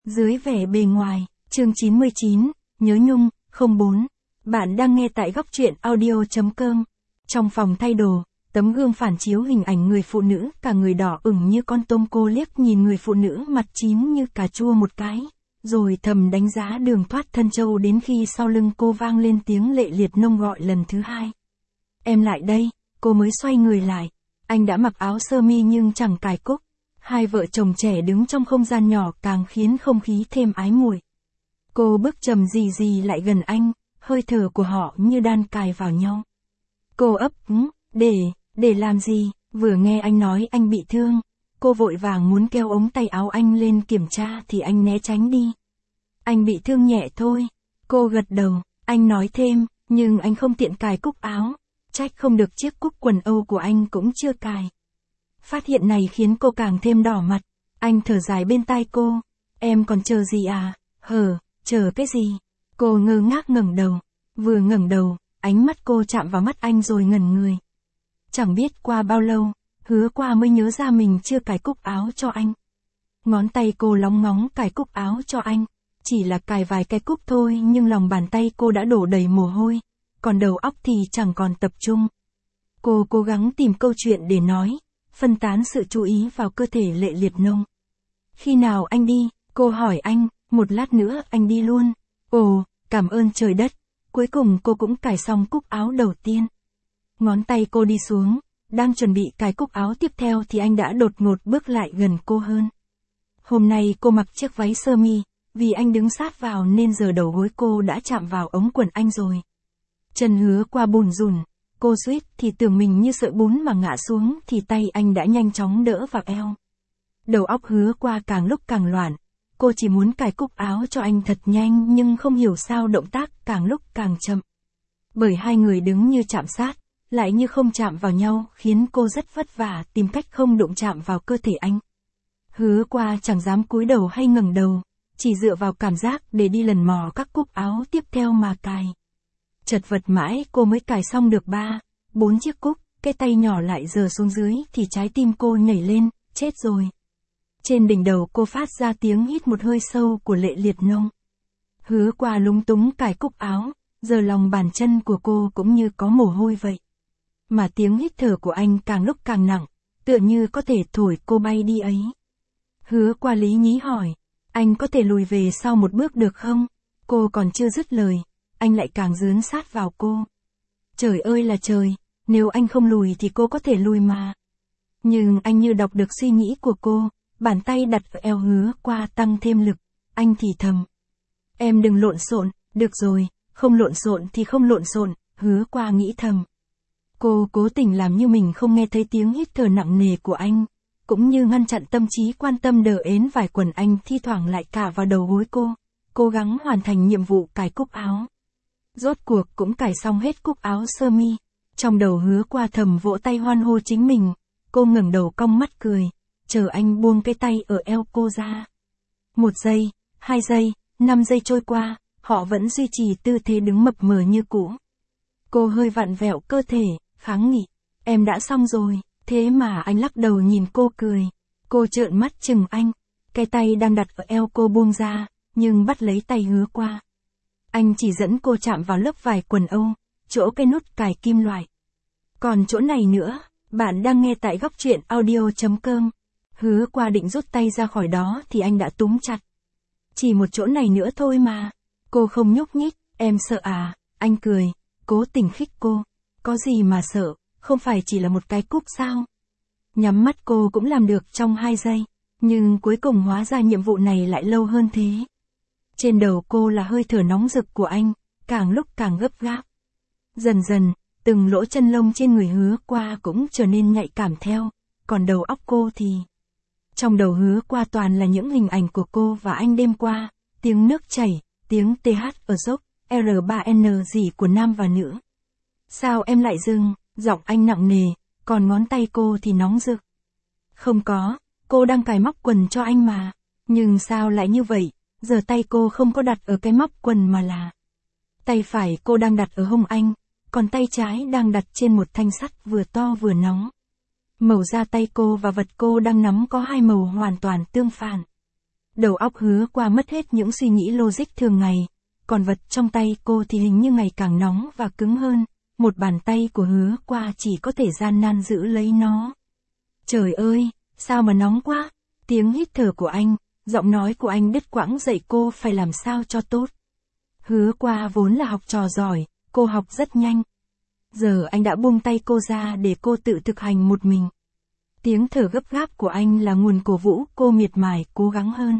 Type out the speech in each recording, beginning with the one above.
Dưới vẻ bề ngoài, chương 99, nhớ nhung, 04. Bạn đang nghe tại góc truyện audio.com. Trong phòng thay đồ, tấm gương phản chiếu hình ảnh người phụ nữ cả người đỏ ửng như con tôm. Cô liếc nhìn người phụ nữ mặt chín như cà chua một cái, rồi thầm đánh giá đường thoát thân châu đến khi sau lưng cô vang lên tiếng Lệ Liệt Nông gọi lần thứ hai. Em lại đây, cô mới xoay người lại. Anh đã mặc áo sơ mi nhưng chẳng cài cúc. Hai vợ chồng trẻ đứng trong không gian nhỏ càng khiến không khí thêm ái muội. Cô bước chậm rì rì lại gần anh, hơi thở của họ như đan cài vào nhau. Cô ấp úng, để làm gì? Vừa nghe anh nói anh bị thương, cô vội vàng muốn kéo ống tay áo anh lên kiểm tra thì anh né tránh đi. Anh bị thương nhẹ thôi. Cô gật đầu, anh nói thêm, nhưng anh không tiện cài cúc áo. Trách không được chiếc cúc quần Âu của anh cũng chưa cài. Phát hiện này khiến cô càng thêm đỏ mặt. Anh thở dài bên tai cô. Em còn chờ gì à? Chờ cái gì? Cô ngơ ngác ngẩng đầu. Vừa ngẩng đầu, ánh mắt cô chạm vào mắt anh rồi ngẩn người. Chẳng biết qua bao lâu, Hứa Qua mới nhớ ra mình chưa cài cúc áo cho anh. Ngón tay cô lóng ngóng cài cúc áo cho anh. Chỉ là cài vài cái cúc thôi nhưng lòng bàn tay cô đã đổ đầy mồ hôi. Còn đầu óc thì chẳng còn tập trung. Cô cố gắng tìm câu chuyện để nói, phân tán sự chú ý vào cơ thể Lệ Liệt Nông. Khi nào anh đi? Cô hỏi anh, một lát nữa anh đi luôn. Ồ, cảm ơn trời đất. Cuối cùng cô cũng cài xong cúc áo đầu tiên. Ngón tay cô đi xuống, đang chuẩn bị cài cúc áo tiếp theo thì anh đã đột ngột bước lại gần cô hơn. Hôm nay cô mặc chiếc váy sơ mi, vì anh đứng sát vào nên giờ đầu gối cô đã chạm vào ống quần anh rồi. Chân Hứa Qua bùn rùn, cô suýt thì tưởng mình như sợi bún mà ngã xuống thì tay anh đã nhanh chóng đỡ vào eo. Đầu óc Hứa Qua càng lúc càng loạn, cô chỉ muốn cài cúc áo cho anh thật nhanh nhưng không hiểu sao động tác càng lúc càng chậm. Bởi hai người đứng như chạm sát, lại như không chạm vào nhau khiến cô rất vất vả tìm cách không đụng chạm vào cơ thể anh. Hứa Qua chẳng dám cúi đầu hay ngẩng đầu, chỉ dựa vào cảm giác để đi lần mò các cúc áo tiếp theo mà cài. Chật vật mãi cô mới cài xong được 3-4 chiếc cúc, cái tay nhỏ lại giơ xuống dưới thì trái tim cô nhảy lên, chết rồi. Trên đỉnh đầu cô phát ra tiếng hít một hơi sâu của Lệ Liệt Nông. Hứa Qua lúng túng cài cúc áo, giờ lòng bàn chân của cô cũng như có mồ hôi vậy. Mà tiếng hít thở của anh càng lúc càng nặng, tựa như có thể thổi cô bay đi ấy. Hứa Qua lý nhí hỏi, anh có thể lùi về sau một bước được không? Cô còn chưa dứt lời, anh lại càng dướn sát vào cô. Trời ơi là trời, nếu anh không lùi thì cô có thể lùi mà. Nhưng anh như đọc được suy nghĩ của cô, bàn tay đặt ở eo Hứa Qua tăng thêm lực, anh thì thầm. Em đừng lộn xộn, được rồi, không lộn xộn thì không lộn xộn, Hứa Qua nghĩ thầm. Cô cố tình làm như mình không nghe thấy tiếng hít thở nặng nề của anh, cũng như ngăn chặn tâm trí quan tâm đờ ến vài quần anh thi thoảng lại cả vào đầu gối cô, cố gắng hoàn thành nhiệm vụ cài cúc áo. Rốt cuộc cũng cài xong hết cúc áo sơ mi. Trong đầu Hứa Qua thầm vỗ tay hoan hô chính mình. Cô ngẩng đầu cong mắt cười, chờ anh buông cái tay ở eo cô ra. 1 giây, 2 giây, 5 giây trôi qua, họ vẫn duy trì tư thế đứng mập mờ như cũ. Cô hơi vặn vẹo cơ thể, kháng nghị. Em đã xong rồi, thế mà anh lắc đầu nhìn cô cười. Cô trợn mắt chừng anh, cái tay đang đặt ở eo cô buông ra, nhưng bắt lấy tay Hứa Qua. Anh chỉ dẫn cô chạm vào lớp vải quần Âu, chỗ cái nút cài kim loại. Còn chỗ này nữa, bạn đang nghe tại góc truyện audio.com. Hứa Qua định rút tay ra khỏi đó thì anh đã túm chặt. Chỉ một chỗ này nữa thôi mà. Cô không nhúc nhích, em sợ à? Anh cười, cố tình khích cô. Có gì mà sợ, không phải chỉ là một cái cúc sao? Nhắm mắt cô cũng làm được trong 2 giây, nhưng cuối cùng hóa ra nhiệm vụ này lại lâu hơn thế. Trên đầu cô là hơi thở nóng rực của anh, càng lúc càng gấp gáp. Dần dần, từng lỗ chân lông trên người Hứa Qua cũng trở nên nhạy cảm theo, còn đầu óc cô thì... Trong đầu Hứa Qua toàn là những hình ảnh của cô và anh đêm qua, tiếng nước chảy, tiếng TH ở dốc, R3N gì của nam và nữ. Sao em lại dừng? Giọng anh nặng nề, còn ngón tay cô thì nóng rực. Không có, cô đang cài móc quần cho anh mà. Nhưng sao lại như vậy? Giờ tay cô không có đặt ở cái móc quần mà là... Tay phải cô đang đặt ở hông anh, còn tay trái đang đặt trên một thanh sắt vừa to vừa nóng. Màu da tay cô và vật cô đang nắm có hai màu hoàn toàn tương phản. Đầu óc Hứa Qua mất hết những suy nghĩ logic thường ngày, còn vật trong tay cô thì hình như ngày càng nóng và cứng hơn, một bàn tay của Hứa Qua chỉ có thể gian nan giữ lấy nó. Trời ơi, sao mà nóng quá, tiếng hít thở của anh, giọng nói của anh đứt quãng dạy cô phải làm sao cho tốt. Hứa Qua vốn là học trò giỏi, cô học rất nhanh. Giờ anh đã buông tay cô ra để cô tự thực hành một mình. Tiếng thở gấp gáp của anh là nguồn cổ vũ cô miệt mài cố gắng hơn.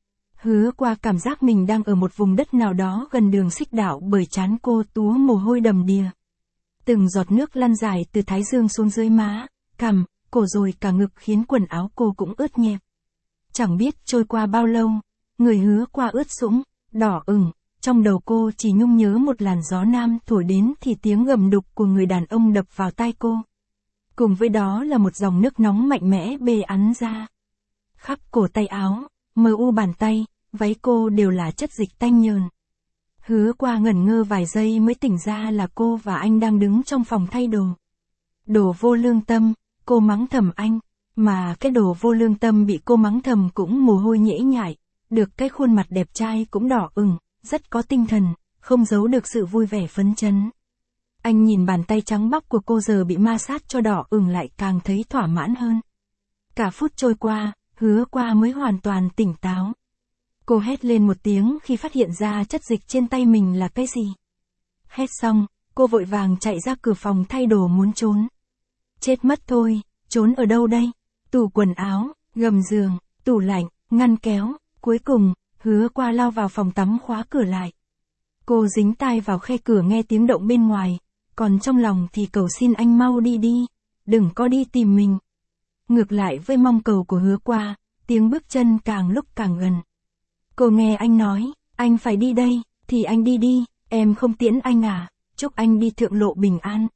Hứa Qua cảm giác mình đang ở một vùng đất nào đó gần đường xích đạo bởi trán cô túa mồ hôi đầm đìa. Từng giọt nước lăn dài từ thái dương xuống dưới má, cằm, cổ rồi cả ngực khiến quần áo cô cũng ướt nhẹp. Chẳng biết trôi qua bao lâu, người Hứa Qua ướt sũng, đỏ ửng, trong đầu cô chỉ nhung nhớ một làn gió nam thổi đến thì tiếng gầm đục của người đàn ông đập vào tai cô. Cùng với đó là một dòng nước nóng mạnh mẽ bê ắn ra. Khắp cổ tay áo, mờ u bàn tay, váy cô đều là chất dịch tanh nhờn. Hứa Qua ngẩn ngơ vài giây mới tỉnh ra là cô và anh đang đứng trong phòng thay đồ. Đồ vô lương tâm, cô mắng thầm anh, mà cái đồ vô lương tâm bị cô mắng thầm cũng mồ hôi nhễ nhại, được cái khuôn mặt đẹp trai cũng đỏ ửng, rất có tinh thần, không giấu được sự vui vẻ phấn chấn. Anh nhìn bàn tay trắng bóc của cô giờ bị ma sát cho đỏ ửng lại càng thấy thỏa mãn hơn. Cả phút trôi qua, Hứa Qua mới hoàn toàn tỉnh táo. Cô hét lên một tiếng khi phát hiện ra chất dịch trên tay mình là cái gì. Hét xong, cô vội vàng chạy ra cửa phòng thay đồ muốn trốn. Chết mất thôi, trốn ở đâu đây? Tủ quần áo, gầm giường, tủ lạnh, ngăn kéo, cuối cùng, Hứa Qua lao vào phòng tắm khóa cửa lại. Cô dính tai vào khe cửa nghe tiếng động bên ngoài, còn trong lòng thì cầu xin anh mau đi đi, đừng có đi tìm mình. Ngược lại với mong cầu của Hứa Qua, tiếng bước chân càng lúc càng gần. Cô nghe anh nói, anh phải đi đây, thì anh đi đi, em không tiễn anh à, chúc anh đi thượng lộ bình an.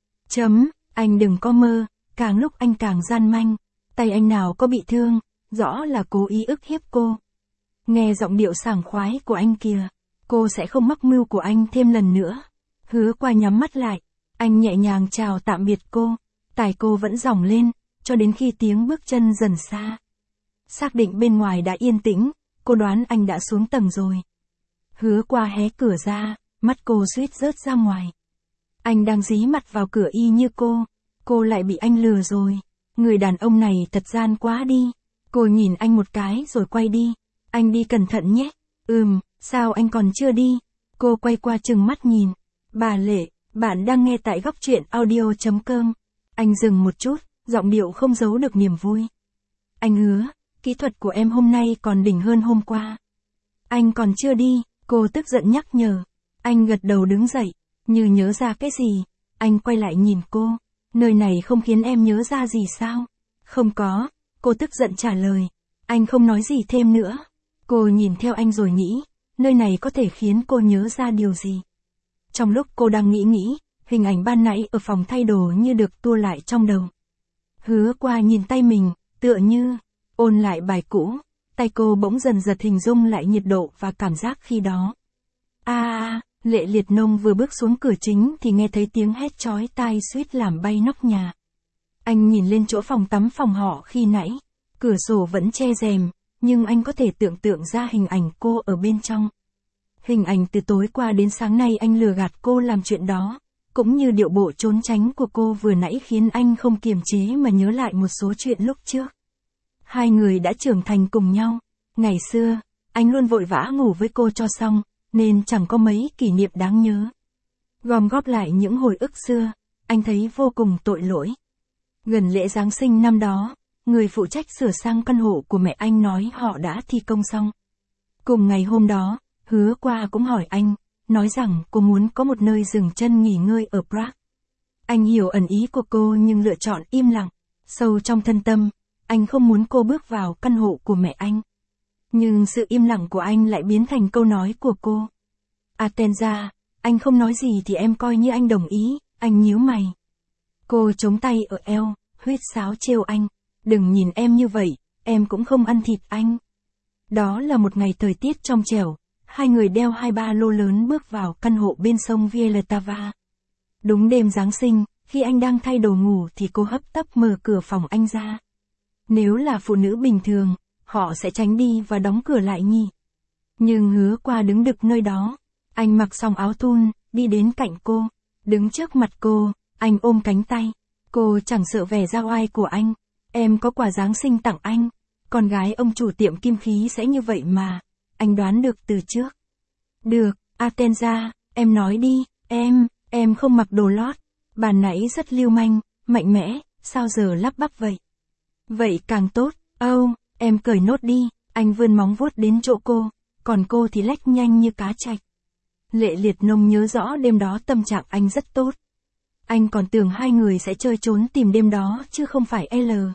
Anh đừng có mơ, càng lúc anh càng gian manh, tay anh nào có bị thương, rõ là cố ý ức hiếp cô. Nghe giọng điệu sảng khoái của anh kìa, cô sẽ không mắc mưu của anh thêm lần nữa. Hứa Qua nhắm mắt lại, anh nhẹ nhàng chào tạm biệt cô, tai cô vẫn dòng lên, cho đến khi tiếng bước chân dần xa. Xác định bên ngoài đã yên tĩnh, cô đoán anh đã xuống tầng rồi. Hứa Qua hé cửa ra, mắt cô suýt rớt ra ngoài. Anh đang dí mặt vào cửa y như cô lại bị anh lừa rồi. Người đàn ông này thật gian quá đi. Cô nhìn anh một cái rồi quay đi. Anh đi cẩn thận nhé. Sao anh còn chưa đi? Cô quay qua trừng mắt nhìn. Bà Lệ, bạn đang nghe tại góc truyện audio.com. Anh dừng một chút, giọng điệu không giấu được niềm vui. Anh hứa, kỹ thuật của em hôm nay còn đỉnh hơn hôm qua. Anh còn chưa đi, cô tức giận nhắc nhở. Anh gật đầu đứng dậy, như nhớ ra cái gì. Anh quay lại nhìn cô. Nơi này không khiến em nhớ ra gì sao? Không có, cô tức giận trả lời. Anh không nói gì thêm nữa. Cô nhìn theo anh rồi nghĩ, nơi này có thể khiến cô nhớ ra điều gì. Trong lúc cô đang nghĩ, hình ảnh ban nãy ở phòng thay đồ như được tua lại trong đầu. Hứa Qua nhìn tay mình, tựa như ôn lại bài cũ, tay cô bỗng dần giật hình dung lại nhiệt độ và cảm giác khi đó. Lệ Liệt Nông vừa bước xuống cửa chính thì nghe thấy tiếng hét chói tai suýt làm bay nóc nhà. Anh nhìn lên chỗ phòng tắm phòng họ khi nãy, cửa sổ vẫn che rèm, nhưng anh có thể tưởng tượng ra hình ảnh cô ở bên trong. Hình ảnh từ tối qua đến sáng nay anh lừa gạt cô làm chuyện đó, cũng như điệu bộ trốn tránh của cô vừa nãy khiến anh không kiềm chế mà nhớ lại một số chuyện lúc trước. Hai người đã trưởng thành cùng nhau. Ngày xưa, anh luôn vội vã ngủ với cô cho xong, nên chẳng có mấy kỷ niệm đáng nhớ. Gom góp lại những hồi ức xưa, anh thấy vô cùng tội lỗi. Gần lễ Giáng sinh năm đó, người phụ trách sửa sang căn hộ của mẹ anh nói họ đã thi công xong. Cùng ngày hôm đó, Hứa Qua cũng hỏi anh, nói rằng cô muốn có một nơi dừng chân nghỉ ngơi ở Prague. Anh hiểu ẩn ý của cô nhưng lựa chọn im lặng. Sâu trong thân tâm, anh không muốn cô bước vào căn hộ của mẹ anh. Nhưng sự im lặng của anh lại biến thành câu nói của cô. Atenza, anh không nói gì thì em coi như anh đồng ý, anh nhíu mày. Cô chống tay ở eo, huýt sáo trêu anh. Đừng nhìn em như vậy, em cũng không ăn thịt anh. Đó là một ngày thời tiết trong trẻo, hai người đeo 2 ba lô lớn bước vào căn hộ bên sông Vltava. Đúng đêm Giáng sinh, khi anh đang thay đồ ngủ thì cô hấp tấp mở cửa phòng anh ra. Nếu là phụ nữ bình thường, họ sẽ tránh đi và đóng cửa lại nhỉ. Nhưng Hứa Qua đứng đực nơi đó. Anh mặc xong áo thun, đi đến cạnh cô, đứng trước mặt cô, anh ôm cánh tay. Cô chẳng sợ vẻ ra oai của anh. Em có quà Giáng sinh tặng anh. Con gái ông chủ tiệm kim khí sẽ như vậy mà. Anh đoán được từ trước. Được, Atenza, em nói đi, em không mặc đồ lót. Bàn nãy rất lưu manh, mạnh mẽ, sao giờ lắp bắp vậy? Vậy càng tốt, em cởi nốt đi, anh vươn móng vuốt đến chỗ cô, còn cô thì lách nhanh như cá trạch. Lệ Liệt Nông nhớ rõ đêm đó tâm trạng anh rất tốt. Anh còn tưởng hai người sẽ chơi trốn tìm đêm đó chứ không phải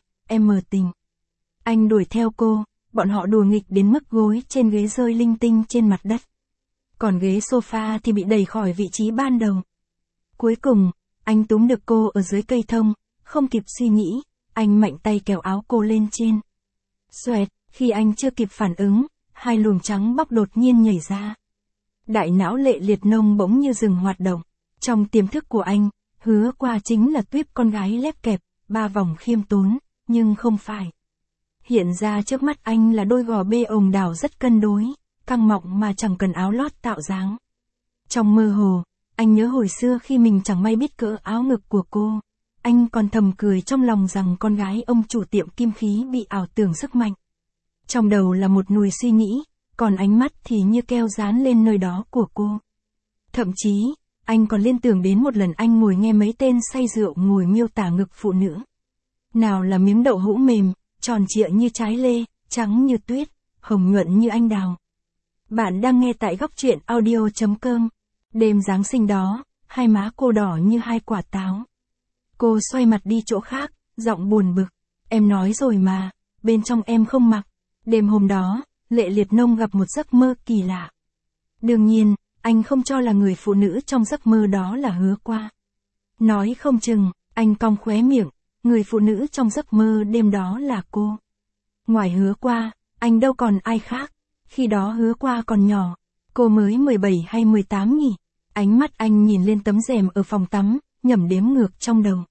M tình. Anh đuổi theo cô, bọn họ đùa nghịch đến mức gối trên ghế rơi linh tinh trên mặt đất. Còn ghế sofa thì bị đẩy khỏi vị trí ban đầu. Cuối cùng, anh túm được cô ở dưới cây thông, không kịp suy nghĩ, anh mạnh tay kéo áo cô lên trên. Xoẹt, khi anh chưa kịp phản ứng, hai luồng trắng bóc đột nhiên nhảy ra. Đại não Lệ Liệt Nông bỗng như dừng hoạt động. Trong tiềm thức của anh, Hứa Qua chính là tuýp con gái lép kẹp, ba vòng khiêm tốn, nhưng không phải. Hiện ra trước mắt anh là đôi gò bê ồng đảo rất cân đối, căng mọng mà chẳng cần áo lót tạo dáng. Trong mơ hồ, anh nhớ hồi xưa khi mình chẳng may biết cỡ áo ngực của cô. Anh còn thầm cười trong lòng rằng con gái ông chủ tiệm kim khí bị ảo tưởng sức mạnh. Trong đầu là một nùi suy nghĩ, còn ánh mắt thì như keo dán lên nơi đó của cô. Thậm chí, anh còn liên tưởng đến một lần anh ngồi nghe mấy tên say rượu ngồi miêu tả ngực phụ nữ. Nào là miếng đậu hũ mềm, tròn trịa như trái lê, trắng như tuyết, hồng nhuận như anh đào. Bạn đang nghe tại góc truyện audio.com. Đêm Giáng sinh đó, hai má cô đỏ như hai quả táo. Cô xoay mặt đi chỗ khác, giọng buồn bực. Em nói rồi mà, bên trong em không mặc. Đêm hôm đó, Lệ Liệt Nông gặp một giấc mơ kỳ lạ. Đương nhiên, anh không cho là người phụ nữ trong giấc mơ đó là Hứa Qua. Nói không chừng, anh cong khóe miệng, người phụ nữ trong giấc mơ đêm đó là cô. Ngoài Hứa Qua, anh đâu còn ai khác. Khi đó Hứa Qua còn nhỏ, cô mới 17 hay 18 nhỉ? Ánh mắt anh nhìn lên tấm rèm ở phòng tắm, nhẩm đếm ngược trong đầu.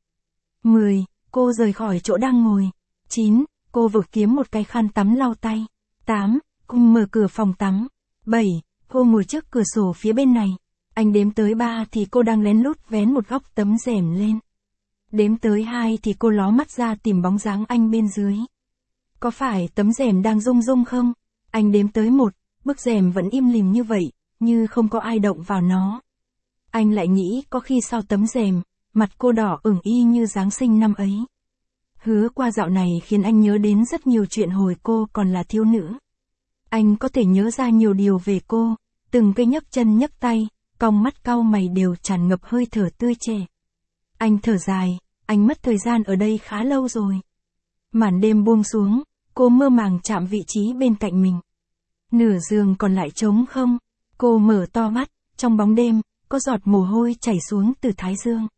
10, cô rời khỏi chỗ đang ngồi. 9, cô vừa kiếm một cái khăn tắm lau tay. 8, cô mở cửa phòng tắm. 7, cô ngồi trước cửa sổ phía bên này. Anh đếm tới 3 thì cô đang lén lút vén một góc tấm rèm lên. Đếm tới 2 thì cô ló mắt ra tìm bóng dáng anh bên dưới. Có phải tấm rèm đang rung rung không? Anh đếm tới 1, bức rèm vẫn im lìm như vậy, như không có ai động vào nó. Anh lại nghĩ có khi sau tấm rèm, mặt cô đỏ ửng y như Giáng sinh năm ấy. Hứa Qua dạo này khiến anh nhớ đến rất nhiều chuyện hồi cô còn là thiếu nữ. Anh có thể nhớ ra nhiều điều về cô, từng cái nhấc chân nhấc tay, cong mắt cau mày đều tràn ngập hơi thở tươi trẻ. Anh thở dài, anh mất thời gian ở đây khá lâu rồi. Màn đêm buông xuống, cô mơ màng chạm vị trí bên cạnh mình. Nửa giường còn lại trống không, cô mở to mắt, trong bóng đêm, có giọt mồ hôi chảy xuống từ thái dương.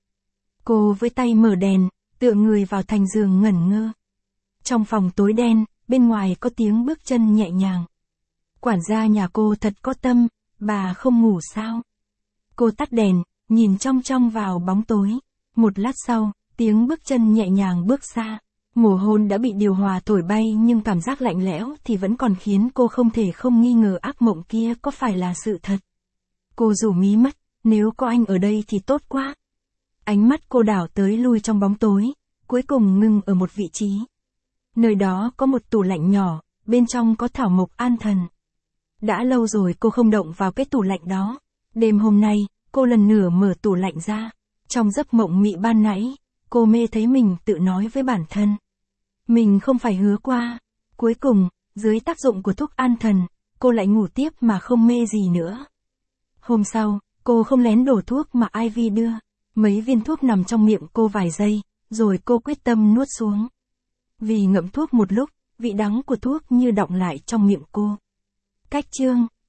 Cô với tay mở đèn, tựa người vào thành giường ngẩn ngơ. Trong phòng tối đen, bên ngoài có tiếng bước chân nhẹ nhàng. Quản gia nhà cô thật có tâm, bà không ngủ sao? Cô tắt đèn, nhìn trong trong vào bóng tối. Một lát sau, tiếng bước chân nhẹ nhàng bước xa. Mồ hôi đã bị điều hòa thổi bay nhưng cảm giác lạnh lẽo thì vẫn còn khiến cô không thể không nghi ngờ ác mộng kia có phải là sự thật. Cô rủ mí mắt, nếu có anh ở đây thì tốt quá. Ánh mắt cô đảo tới lui trong bóng tối, cuối cùng ngừng ở một vị trí. Nơi đó có một tủ lạnh nhỏ, bên trong có thảo mộc an thần. Đã lâu rồi cô không động vào cái tủ lạnh đó. Đêm hôm nay, cô lần nữa mở tủ lạnh ra. Trong giấc mộng mị ban nãy, cô mê thấy mình tự nói với bản thân. Mình không phải Hứa Qua. Cuối cùng, dưới tác dụng của thuốc an thần, cô lại ngủ tiếp mà không mê gì nữa. Hôm sau, cô không lén đổ thuốc mà Ivy đưa. Mấy viên thuốc nằm trong miệng cô vài giây, rồi cô quyết tâm nuốt xuống. Vì ngậm thuốc một lúc, vị đắng của thuốc như đọng lại trong miệng cô. Cách chương